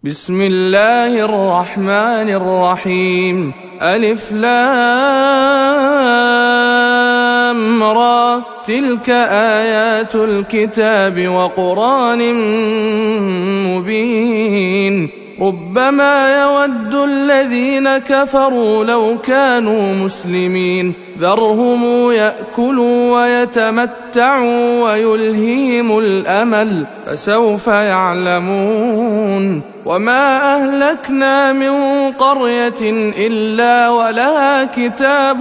بسم الله الرحمن الرحيم. ألف لام را، تلك آيات الكتاب وقرآن مبين. ربما يود الذين كفروا لو كانوا مسلمين، ذرهم يأكلوا ويتمتعوا ويلهيهم الأمل، فسوف يعلمون. وما أهلكنا من قرية إلا ولها كتاب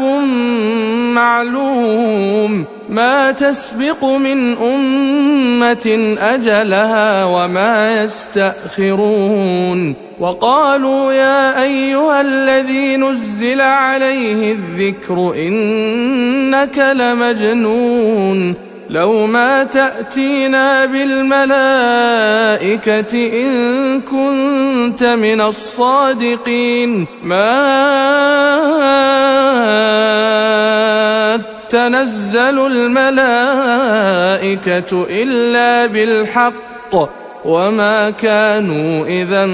معلوم، ما تسبق من أمة أجلها وما يستأخرون. وقالوا يا أيها الذي نزل عليه الذكر إنك لمجنون، لو ما تأتينا بالملائكة إن كنت من الصادقين. ما تنزل الملائكة إلا بالحق وما كانوا إذا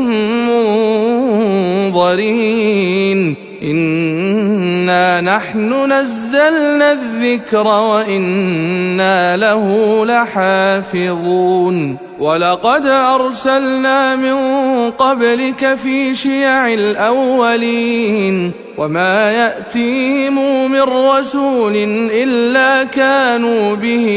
منظرين. إنا نحن نزلنا الذكر وإنا له لحافظون. ولقد أرسلنا من قبلك في شيع الأولين، وما يأتيهم من رسول إلا كانوا به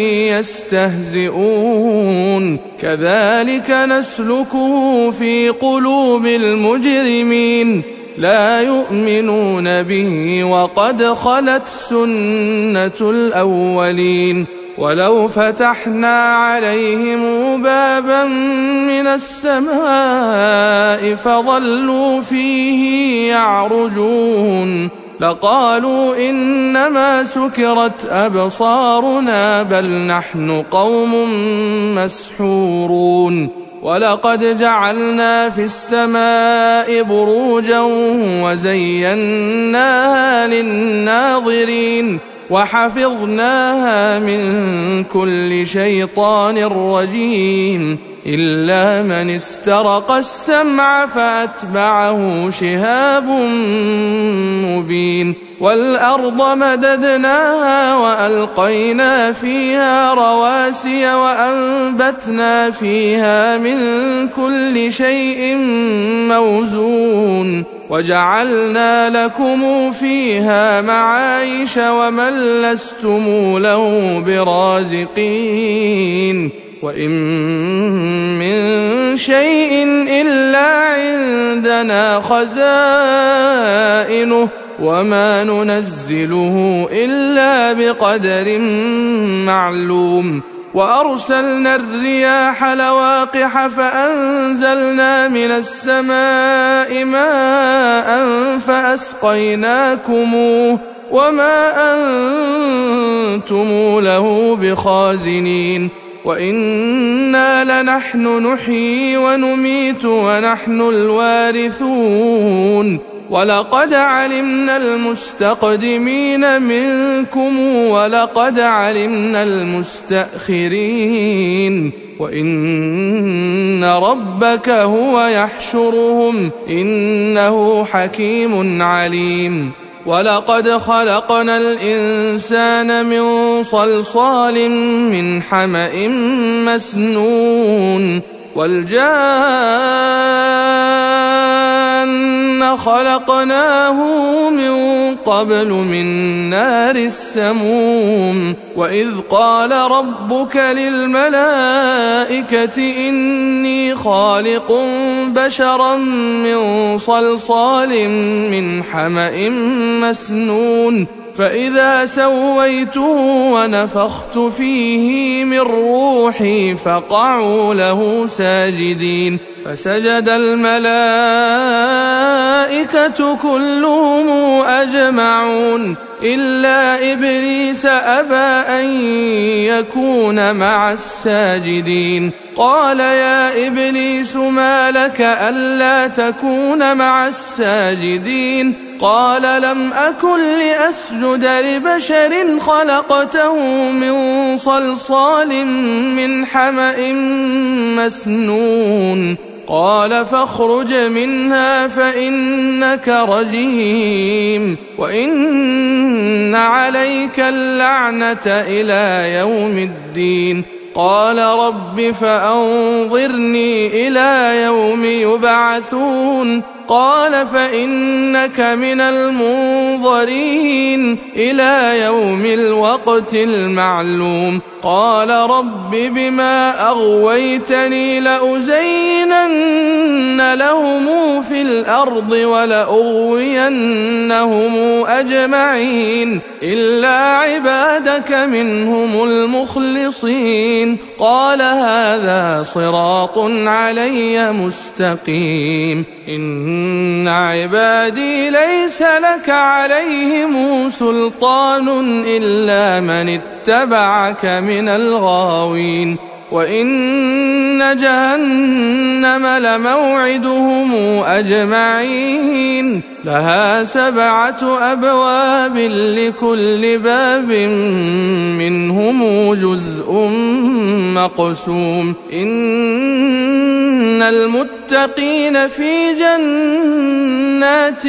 يستهزئون. كذلك نسلكه في قلوب المجرمين، لا يؤمنون به وقد خلت سنة الأولين. ولو فتحنا عليهم بابا من السماء فظلوا فيه يعرجون لقالوا إنما سكرت أبصارنا بل نحن قوم مسحورون. ولقد جعلنا في السماء بروجا وزيناها للناظرين وحفظناها من كل شيطان رجيم إلا من استرق السمع فأتبعه شهاب مبين. والأرض مددناها وألقينا فيها رواسي وأنبتنا فيها من كل شيء موزون وجعلنا لكم فيها معايش ومن لستم له برازقين. وإن من شيء إلا عندنا خزائنه وما ننزله إلا بقدر معلوم. وأرسلنا الرياح لواقح فأنزلنا من السماء ماء فأسقيناكموه وما أنتم له بخازنين. وإنا لنحن نحيي ونميت ونحن الوارثون. ولقد علمنا المستقدمين منكم ولقد علمنا المستأخرين. وإن ربك هو يحشرهم إنه حكيم عليم. ولقد خلقنا الإنسان من صلصال من حمأ مسنون. والجان خلقناه من قبل من نار السموم. وإذ قال ربك للملائكة إني خالق بشرا من صلصال من حمأ مسنون فإذا سويته ونفخت فيه من روحي فقعوا له ساجدين. فسجد الملائكة كلهم أجمعون إلا إبليس أبى أن يكون مع الساجدين. قال يا إبليس ما لك ألا تكون مع الساجدين؟ قال لم أكن لأسجد لبشر خلقته من صلصال من حمأ مسنون. قال فاخرج منها فإنك رجيم وإن عليك اللعنة إلى يوم الدين قال رب فأنظرني إلى يوم يبعثون قال فإنك من المنظرين إلى يوم الوقت المعلوم قال رب بما أغويتني لأزينن لهم في الأرض ولأغوينهم أجمعين إلا عبادك منهم المخلصين قال هذا صراط علي مستقيم إن عبادي ليس لك عليهم سلطان إلا من اتبعك من الغاوين وإن جهنم لموعدهم أجمعين لها 7 أبواب لكل باب منهم جزء مقسوم إن المتقين في جنات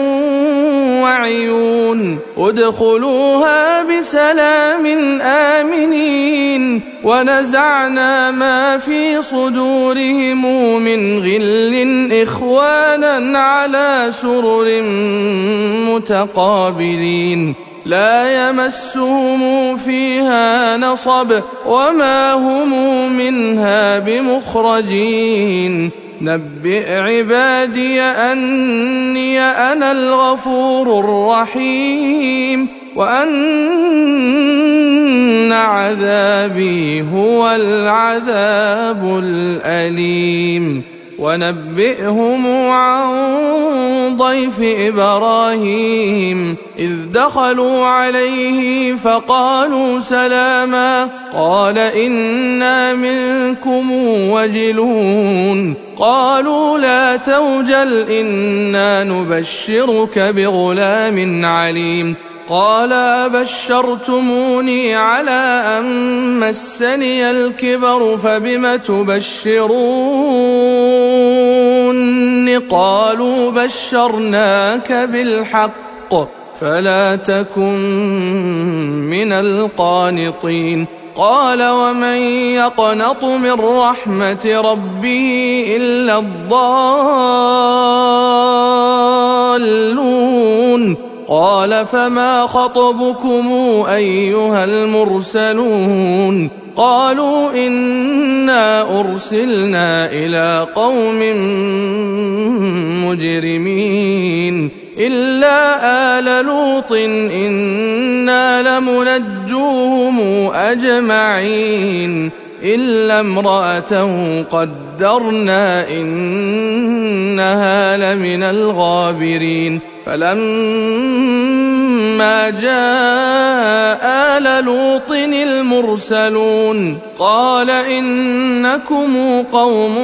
وعيون ادخلوها بسلام آمنين ونزعنا ما في صدورهم من غل إخوانا على سرر متقابلين لا يمسهم فيها نصب وما هم منها بمخرجين نبئ عبادي أني أنا الغفور الرحيم وأن عذابي هو العذاب الأليم ونبئهم عن ضيف إبراهيم إذ دخلوا عليه فقالوا سلاما قال إنا منكم وجلون قالوا لا توجل إنا نبشرك بغلام عليم قال أبشرتموني على أن مسني الكبر فبم تبشرون قالوا بشرناك بالحق فلا تكن من القانطين قال ومن يقنط من رحمة ربه إلا الضالون قال فما خطبكم أيها المرسلون قالوا إنا أرسلنا إلى قوم مجرمين إلا آل لوط إنا لمنجوهم أجمعين إلا امرأته قدرنا إنها لمن الغابرين فلما جاء آل لوط المرسلون قال إنكم قوم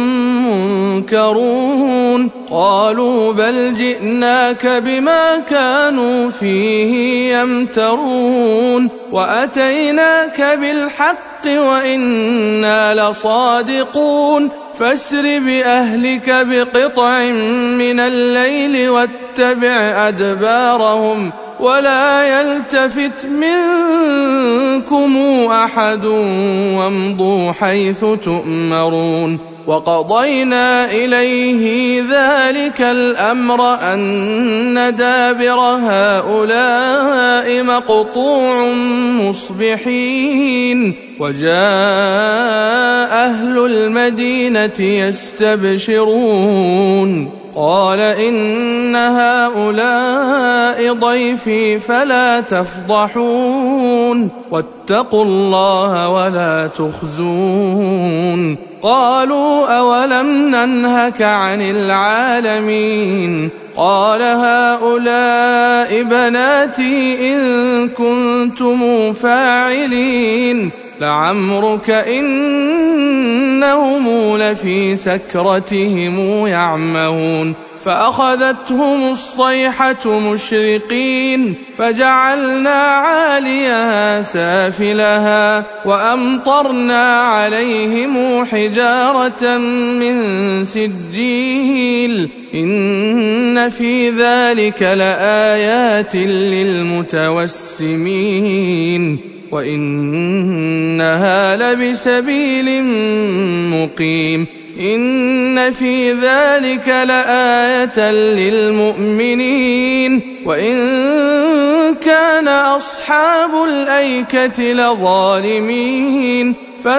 منكرون قالوا بل جئناك بما كانوا فيه يمترون وأتيناك بالحق وإنا لصادقون فاسر بأهلك بقطع من الليل واتبع أدبارهم ولا يلتفت منكم أحد وامضوا حيث تؤمرون وقضينا إليه ذلك الأمر أن دابر هؤلاء مقطوع مصبحين وجاء أهل المدينة يستبشرون قال إن هؤلاء ضيفي فلا تفضحون واتقوا الله ولا تخزون قالوا أولم ننهك عن العالمين قال هؤلاء بناتي إن كنتم فاعلين لعمرك إنهم لفي سكرتهم يعمهون فأخذتهم الصيحة مشرقين فجعلنا عاليها سافلها وأمطرنا عليهم حجارة من سجيل إن في ذلك لآيات للمتوسمين وإنها لبسبيل مقيم إن في ذلك لآية للمؤمنين وإن كان أصحاب الأيكة لظالمين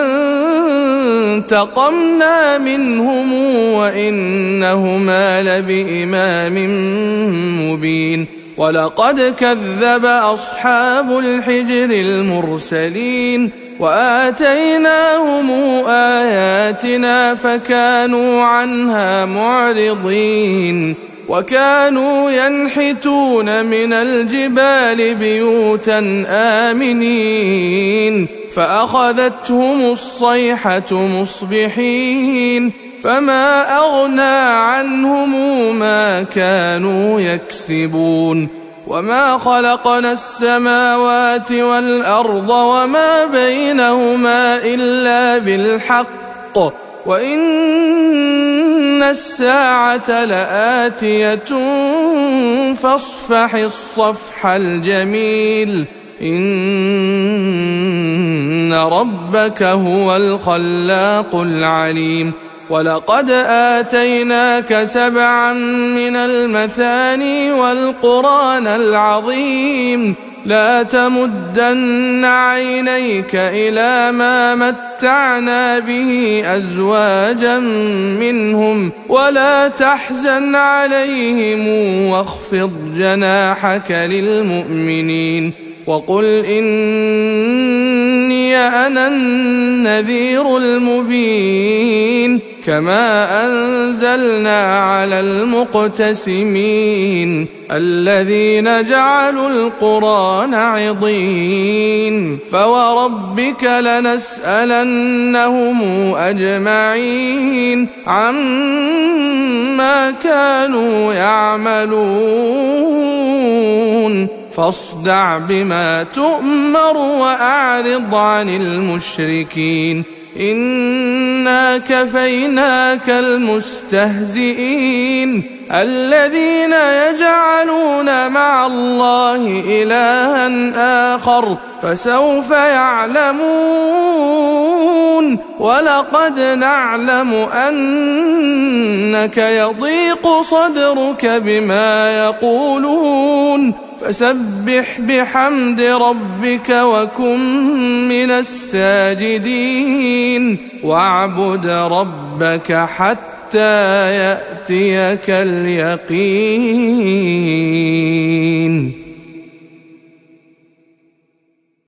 فانتقمنا منهم وإنهما لبإمام مبين ولقد كذب أصحاب الحجر المرسلين وآتيناهم آياتنا فكانوا عنها معرضين وكانوا ينحتون من الجبال بيوتا آمنين فأخذتهم الصيحة مصبحين فما أغنى عنهم ما كانوا يكسبون وما خلقنا السماوات والأرض وما بينهما إلا بالحق وإن الساعة لآتية فاصفح الصفح الجميل إن ربك هو الخلاق العليم ولقد آتيناك 7 من المثاني والقرآن العظيم لا تمدن عينيك إلى ما متعنا به أزواجا منهم ولا تحزن عليهم واخفض جناحك للمؤمنين وقل إني أنا النذير المبين كما أنزلنا على المقتسمين الذين جعلوا القرآن عضين فوربك لنسألنهم أجمعين عما كانوا يعملون فاصدع بما تؤمر وأعرض عن المشركين إنا كفيناك المستهزئين الذين يجعلون مع الله إلها آخر فسوف يعلمون ولقد نعلم أنك يضيق صدرك بما يقولون فسبح بحمد ربك وكن من الساجدين واعبد ربك حتى يأتيك اليقين.